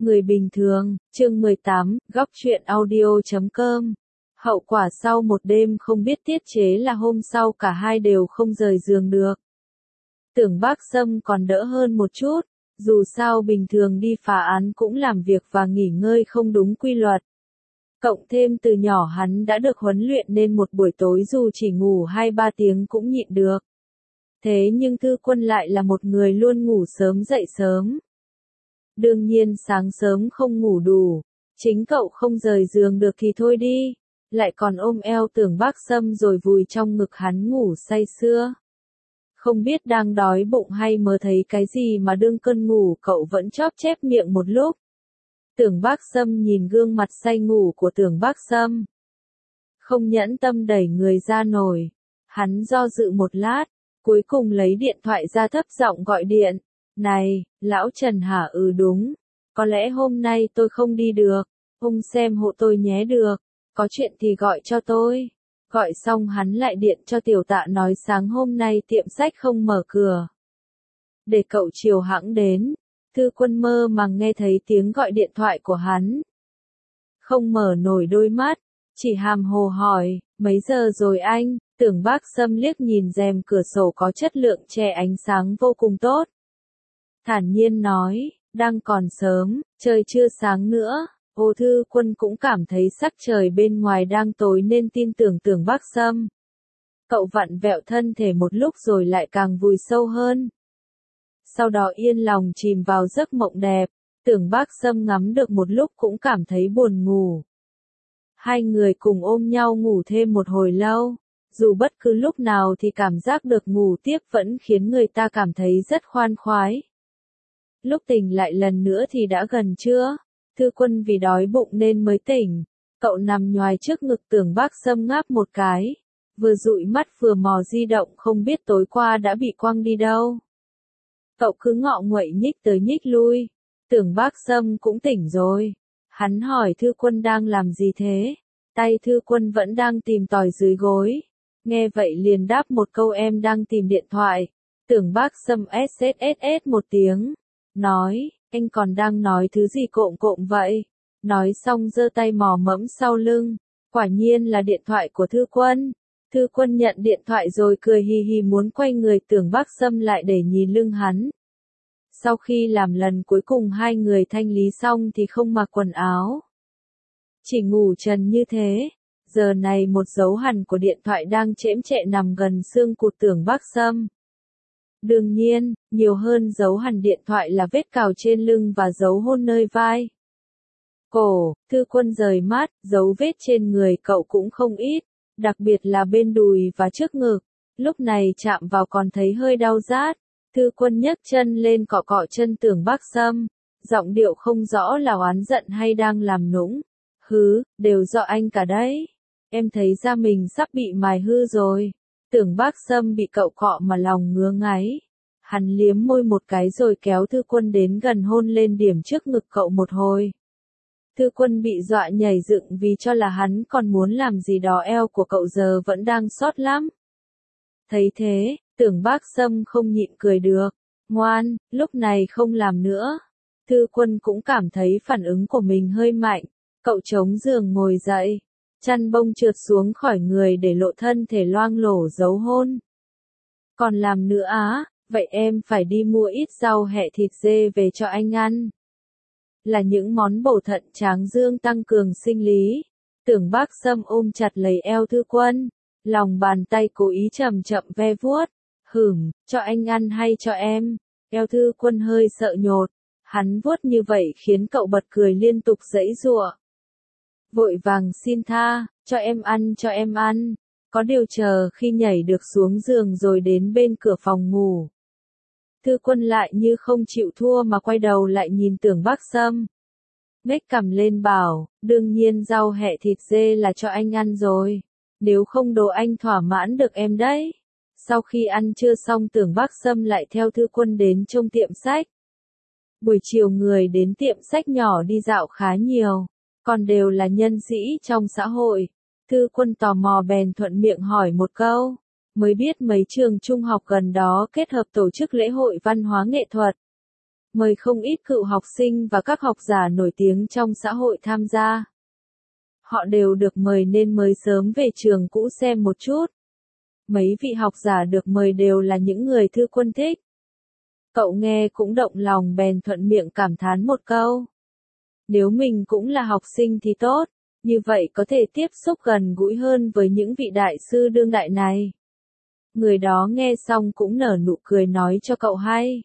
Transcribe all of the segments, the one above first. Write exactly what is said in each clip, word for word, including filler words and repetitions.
Người bình thường, chương mười tám, góc truyện audio chấm com. Hậu quả sau một đêm không biết tiết chế là hôm sau cả hai đều không rời giường được. Tưởng Bác Sâm còn đỡ hơn một chút, dù sao bình thường đi phá án cũng làm việc và nghỉ ngơi không đúng quy luật. Cộng thêm từ nhỏ hắn đã được huấn luyện nên một buổi tối dù chỉ ngủ hai ba tiếng cũng nhịn được. Thế nhưng Thư Quân lại là một người luôn ngủ sớm dậy sớm. Đương nhiên sáng sớm không ngủ đủ, chính cậu không rời giường được thì thôi đi, lại còn ôm eo Tưởng Bác Sâm rồi vùi trong ngực hắn ngủ say sưa. Không biết đang đói bụng hay mơ thấy cái gì mà đương cơn ngủ cậu vẫn chóp chép miệng một lúc. Tưởng Bác Sâm nhìn gương mặt say ngủ của Tưởng Bác Sâm, không nhẫn tâm đẩy người ra nồi. Hắn do dự một lát, cuối cùng lấy điện thoại ra thấp giọng gọi điện. Này, lão Trần hả? Ừ đúng. Có lẽ hôm nay tôi không đi được. Ông xem hộ tôi nhé được. Có chuyện thì gọi cho tôi. Gọi xong hắn lại điện cho Tiểu Tạ nói sáng hôm nay tiệm sách không mở cửa. Để cậu chiều hãng đến. Thư Quân mơ màng nghe thấy tiếng gọi điện thoại của hắn. Không mở nổi đôi mắt, chỉ hàm hồ hỏi, mấy giờ rồi anh? Tưởng Bác Sâm liếc nhìn rèm cửa sổ có chất lượng che ánh sáng vô cùng tốt. Thản nhiên nói, đang còn sớm, trời chưa sáng nữa. Ô Thư Quân cũng cảm thấy sắc trời bên ngoài đang tối nên tin tưởng Tưởng Bác Sâm. Cậu vặn vẹo thân thể một lúc rồi lại càng vùi sâu hơn. Sau đó yên lòng chìm vào giấc mộng đẹp, Tưởng Bác Sâm ngắm được một lúc cũng cảm thấy buồn ngủ. Hai người cùng ôm nhau ngủ thêm một hồi lâu, dù bất cứ lúc nào thì cảm giác được ngủ tiếp vẫn khiến người ta cảm thấy rất khoan khoái. Lúc tỉnh lại lần nữa thì đã gần trưa, Thư Quân vì đói bụng nên mới tỉnh, cậu nằm nhoài trước ngực Tưởng Bác Sâm ngáp một cái, vừa dụi mắt vừa mò di động không biết tối qua đã bị quăng đi đâu. Cậu cứ ngọ nguậy nhích tới nhích lui, Tưởng Bác Sâm cũng tỉnh rồi, hắn hỏi Thư Quân đang làm gì thế, tay Thư Quân vẫn đang tìm tòi dưới gối, nghe vậy liền đáp một câu em đang tìm điện thoại, Tưởng Bác Sâm sss một tiếng. Nói, anh còn đang nói thứ gì cộm cộm vậy? Nói xong giơ tay mò mẫm sau lưng, quả nhiên là điện thoại của Thư Quân. Thư Quân nhận điện thoại rồi cười hì hì muốn quay người Tưởng Bác Sâm lại để nhìn lưng hắn. Sau khi làm lần cuối cùng hai người thanh lý xong thì không mặc quần áo. Chỉ ngủ trần như thế. Giờ này một dấu hằn của điện thoại đang chễm chệ nằm gần xương cụt Tưởng Bác Sâm. Đương nhiên, nhiều hơn dấu hằn điện thoại là vết cào trên lưng và dấu hôn nơi vai. Cổ, Thư Quân rời mắt, dấu vết trên người cậu cũng không ít, đặc biệt là bên đùi và trước ngực. Lúc này chạm vào còn thấy hơi đau rát. Thư Quân nhấc chân lên cọ cọ chân Tưởng Bác Sâm, giọng điệu không rõ là oán giận hay đang làm nũng. Hứ, đều do anh cả đấy. Em thấy da mình sắp bị mài hư rồi. Tưởng Bác Sâm bị cậu cọ mà lòng ngứa ngáy. Hắn liếm môi một cái rồi kéo Thư Quân đến gần hôn lên điểm trước ngực cậu một hồi. Thư Quân bị dọa nhảy dựng vì cho là hắn còn muốn làm gì đó eo của cậu giờ vẫn đang sót lắm. Thấy thế, Tưởng Bác Sâm không nhịn cười được. Ngoan, lúc này không làm nữa. Thư Quân cũng cảm thấy phản ứng của mình hơi mạnh. Cậu chống giường ngồi dậy. Chăn bông trượt xuống khỏi người để lộ thân thể loang lổ dấu hôn. Còn làm nữa á, vậy em phải đi mua ít rau hẹ thịt dê về cho anh ăn. Là những món bổ thận tráng dương tăng cường sinh lý. Tưởng Bác Sâm ôm chặt lấy eo Thư Quân, lòng bàn tay cố ý chậm chậm ve vuốt. Hửm, cho anh ăn hay cho em? Eo Thư Quân hơi sợ nhột. Hắn vuốt như vậy khiến cậu bật cười liên tục giãy giụa. Vội vàng xin tha, cho em ăn cho em ăn. Có điều chờ khi nhảy được xuống giường rồi đến bên cửa phòng ngủ. Thư Quân lại như không chịu thua mà quay đầu lại nhìn Tưởng Bác Sâm. Nhếch cằm lên bảo, đương nhiên rau hẹ thịt dê là cho anh ăn rồi. Nếu không đồ anh thỏa mãn được em đấy. Sau khi ăn trưa xong Tưởng Bác Sâm lại theo Thư Quân đến trông tiệm sách. Buổi chiều người đến tiệm sách nhỏ đi dạo khá nhiều. Còn đều là nhân sĩ trong xã hội. Thư Quân tò mò bèn thuận miệng hỏi một câu. Mới biết mấy trường trung học gần đó kết hợp tổ chức lễ hội văn hóa nghệ thuật. mời không ít cựu học sinh và các học giả nổi tiếng trong xã hội tham gia. Họ đều được mời nên mới sớm về trường cũ xem một chút. Mấy vị học giả được mời đều là những người Thư Quân thích. Cậu nghe cũng động lòng bèn thuận miệng cảm thán một câu. Nếu mình cũng là học sinh thì tốt, như vậy có thể tiếp xúc gần gũi hơn với những vị đại sư đương đại này. Người đó nghe xong cũng nở nụ cười nói cho cậu hay.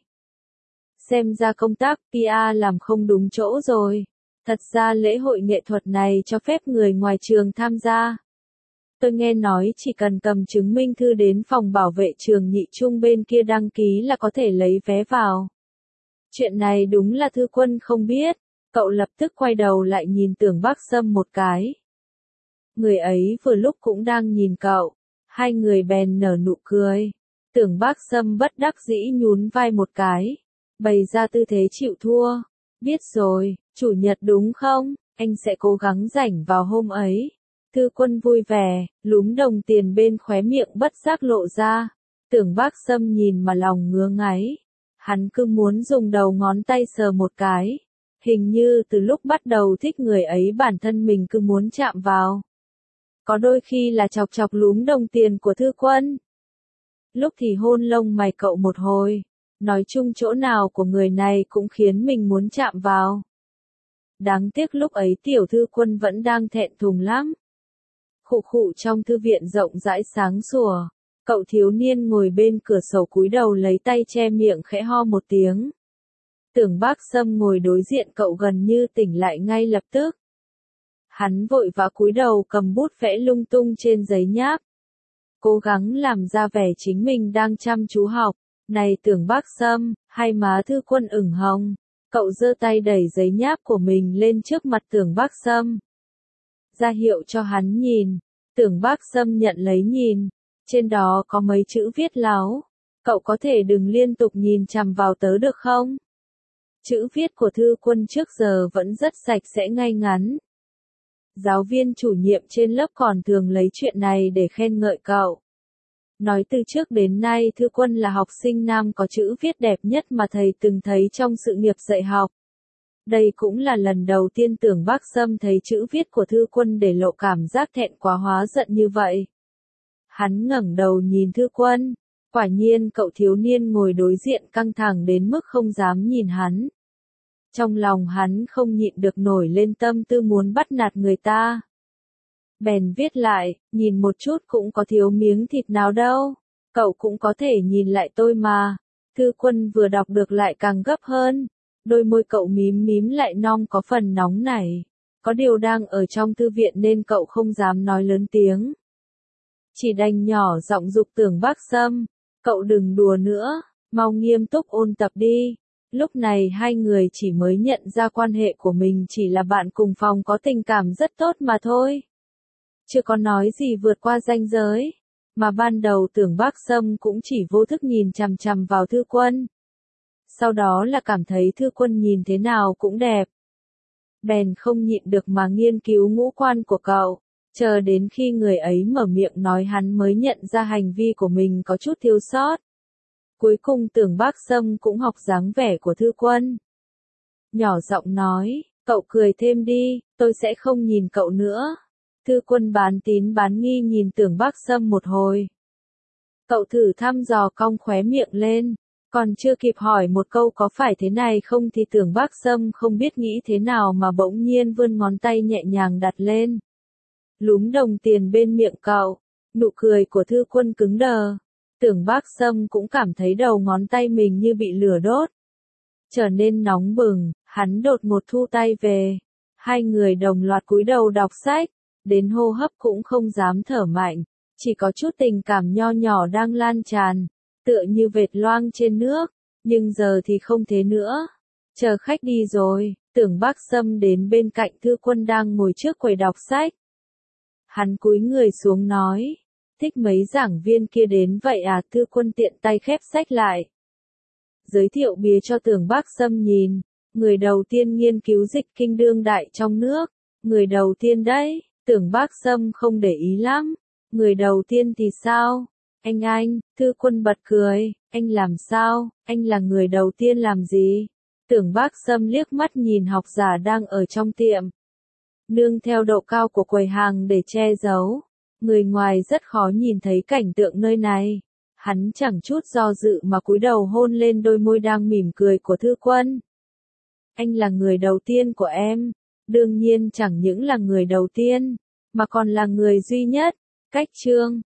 Xem ra công tác pê e làm không đúng chỗ rồi. Thật ra lễ hội nghệ thuật này cho phép người ngoài trường tham gia. Tôi nghe nói chỉ cần cầm chứng minh thư đến phòng bảo vệ trường nhị trung bên kia đăng ký là có thể lấy vé vào. Chuyện này đúng là Thư Quân không biết, cậu lập tức quay đầu lại nhìn Tưởng Bác Sâm một cái. Người ấy vừa lúc cũng đang nhìn cậu, hai người bèn nở nụ cười. Tưởng Bác Sâm bất đắc dĩ nhún vai một cái, bày ra tư thế chịu thua. Biết rồi, chủ nhật đúng không, anh sẽ cố gắng rảnh vào hôm ấy. Thư Quân vui vẻ, lúm đồng tiền bên khóe miệng bất giác lộ ra. Tưởng Bác Sâm nhìn mà lòng ngứa ngáy. Hắn cứ muốn dùng đầu ngón tay sờ một cái. Hình như từ lúc bắt đầu thích người ấy bản thân mình cứ muốn chạm vào. Có đôi khi là chọc chọc lúm đồng tiền của Thư Quân. Lúc thì hôn lông mày cậu một hồi. Nói chung chỗ nào của người này cũng khiến mình muốn chạm vào. Đáng tiếc lúc ấy Tiểu Thư Quân vẫn đang thẹn thùng lắm. Khụ khụ trong thư viện rộng rãi sáng sủa, cậu thiếu niên ngồi bên cửa sổ cúi đầu lấy tay che miệng khẽ ho một tiếng. Tưởng Bác Sâm ngồi đối diện cậu gần như tỉnh lại ngay lập tức. Hắn vội vã cúi đầu cầm bút vẽ lung tung trên giấy nháp. Cố gắng làm ra vẻ chính mình đang chăm chú học. Này Tưởng Bác Sâm, hai má Thư Quân ửng hồng. Cậu giơ tay đẩy giấy nháp của mình lên trước mặt Tưởng Bác Sâm. Ra hiệu cho hắn nhìn. Tưởng Bác Sâm nhận lấy nhìn. Trên đó có mấy chữ viết láo. Cậu có thể đừng liên tục nhìn chằm vào tớ được không? Chữ viết của Thư Quân trước giờ vẫn rất sạch sẽ ngay ngắn. Giáo viên chủ nhiệm trên lớp còn thường lấy chuyện này để khen ngợi cậu. Nói từ trước đến nay Thư Quân là học sinh nam có chữ viết đẹp nhất mà thầy từng thấy trong sự nghiệp dạy học. Đây cũng là lần đầu tiên Tưởng Bác Sâm thấy chữ viết của Thư Quân để lộ cảm giác thẹn quá hóa giận như vậy. Hắn ngẩng đầu nhìn Thư Quân, quả nhiên cậu thiếu niên ngồi đối diện căng thẳng đến mức không dám nhìn hắn. Trong lòng hắn không nhịn được nổi lên tâm tư muốn bắt nạt người ta. Bèn viết lại, nhìn một chút cũng có thiếu miếng thịt nào đâu, cậu cũng có thể nhìn lại tôi mà. Thư Quân vừa đọc được lại càng gấp hơn, đôi môi cậu mím mím lại nong có phần nóng nảy. Có điều đang ở trong thư viện nên cậu không dám nói lớn tiếng. Chỉ đành nhỏ giọng giục Tưởng Bác Sâm, cậu đừng đùa nữa, mau nghiêm túc ôn tập đi. Lúc này hai người chỉ mới nhận ra quan hệ của mình chỉ là bạn cùng phòng có tình cảm rất tốt mà thôi. Chưa có nói gì vượt qua ranh giới, mà ban đầu Tưởng Bác Sâm cũng chỉ vô thức nhìn chằm chằm vào Thư Quân. Sau đó là cảm thấy Thư Quân nhìn thế nào cũng đẹp. Bèn không nhịn được mà nghiên cứu ngũ quan của cậu, chờ đến khi người ấy mở miệng nói hắn mới nhận ra hành vi của mình có chút thiếu sót. Cuối cùng Tưởng Bác Sâm cũng học dáng vẻ của Thư Quân. Nhỏ giọng nói, cậu cười thêm đi, tôi sẽ không nhìn cậu nữa. Thư Quân bán tín bán nghi nhìn Tưởng Bác Sâm một hồi. Cậu thử thăm dò cong khóe miệng lên, còn chưa kịp hỏi một câu có phải thế này không thì Tưởng Bác Sâm không biết nghĩ thế nào mà bỗng nhiên vươn ngón tay nhẹ nhàng đặt lên. Lúm đồng tiền bên miệng cậu, nụ cười của Thư Quân cứng đờ. Tưởng Bác Sâm cũng cảm thấy đầu ngón tay mình như bị lửa đốt. Trở nên nóng bừng, hắn đột ngột thu tay về. Hai người đồng loạt cúi đầu đọc sách, đến hô hấp cũng không dám thở mạnh, chỉ có chút tình cảm nho nhỏ đang lan tràn, tựa như vệt loang trên nước, nhưng giờ thì không thế nữa. Chờ khách đi rồi, Tưởng Bác Sâm đến bên cạnh Thư Quân đang ngồi trước quầy đọc sách. Hắn cúi người xuống nói, thích mấy giảng viên kia đến vậy à? Thư Quân tiện tay khép sách lại. Giới thiệu bìa cho Tưởng Bác Sâm nhìn, người đầu tiên nghiên cứu dịch kinh đương đại trong nước, người đầu tiên đấy. Tưởng Bác Sâm không để ý lắm, người đầu tiên thì sao? Anh anh, Thư Quân bật cười, anh làm sao, anh là người đầu tiên làm gì? Tưởng Bác Sâm liếc mắt nhìn học giả đang ở trong tiệm. Nương theo độ cao của quầy hàng để che giấu, người ngoài rất khó nhìn thấy cảnh tượng nơi này. Hắn chẳng chút do dự mà cúi đầu hôn lên đôi môi đang mỉm cười của Thư Quân. Anh là người đầu tiên của em, đương nhiên chẳng những là người đầu tiên, mà còn là người duy nhất. Cách chương